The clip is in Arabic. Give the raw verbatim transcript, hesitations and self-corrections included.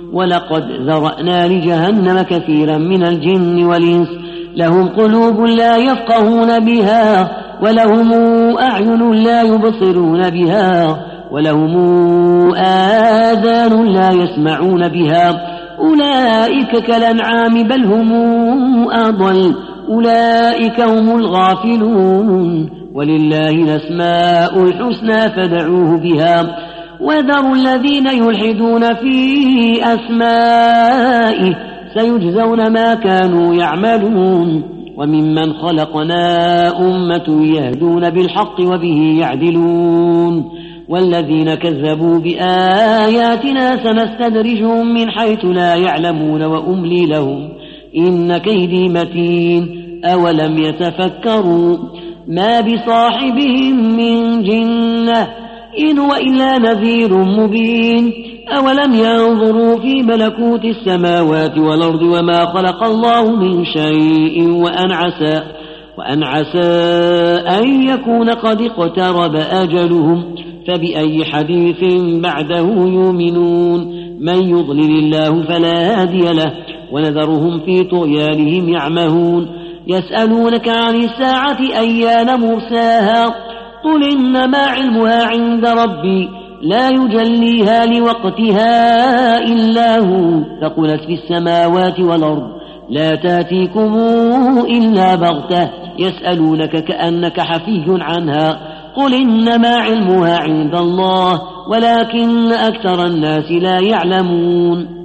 ولقد ذرأنا لجهنم كثيرا من الجن والإنس لهم قلوب لا يفقهون بها ولهم أعين لا يبصرون بها ولهم آذان لا يسمعون بها أولئك كالأنعام بل هم أضل أولئك هم الغافلون ولله الأسماء الحسنى فادعوه بها وذروا الذين يلحدون في أسمائه سيجزون ما كانوا يعملون وممن خلقنا أمة يهدون بالحق وبه يعدلون والذين كذبوا بآياتنا سنستدرجهم من حيث لا يعلمون وأملي لهم إن كيدي متين أولم يتفكروا ما بصاحبهم من جنة إن هو إلا نذير مبين أولم ينظروا في ملكوت السماوات والأرض وما خلق الله من شيء وأن عسى, وأن عسى أن يكون قد اقترب أجلهم فبأي حديث بعده يؤمنون من يضلل الله فلا هادي له ونذرهم في طغيانهم يعمهون يسألونك عن الساعة أيان مرساها قل إنما علمها عند ربي لا يجليها لوقتها إلا هو ثقلت في السماوات والأرض لا تاتيكم إلا بغتة يسألونك كأنك حفي عنها قل إنما علمها عند الله ولكن أكثر الناس لا يعلمون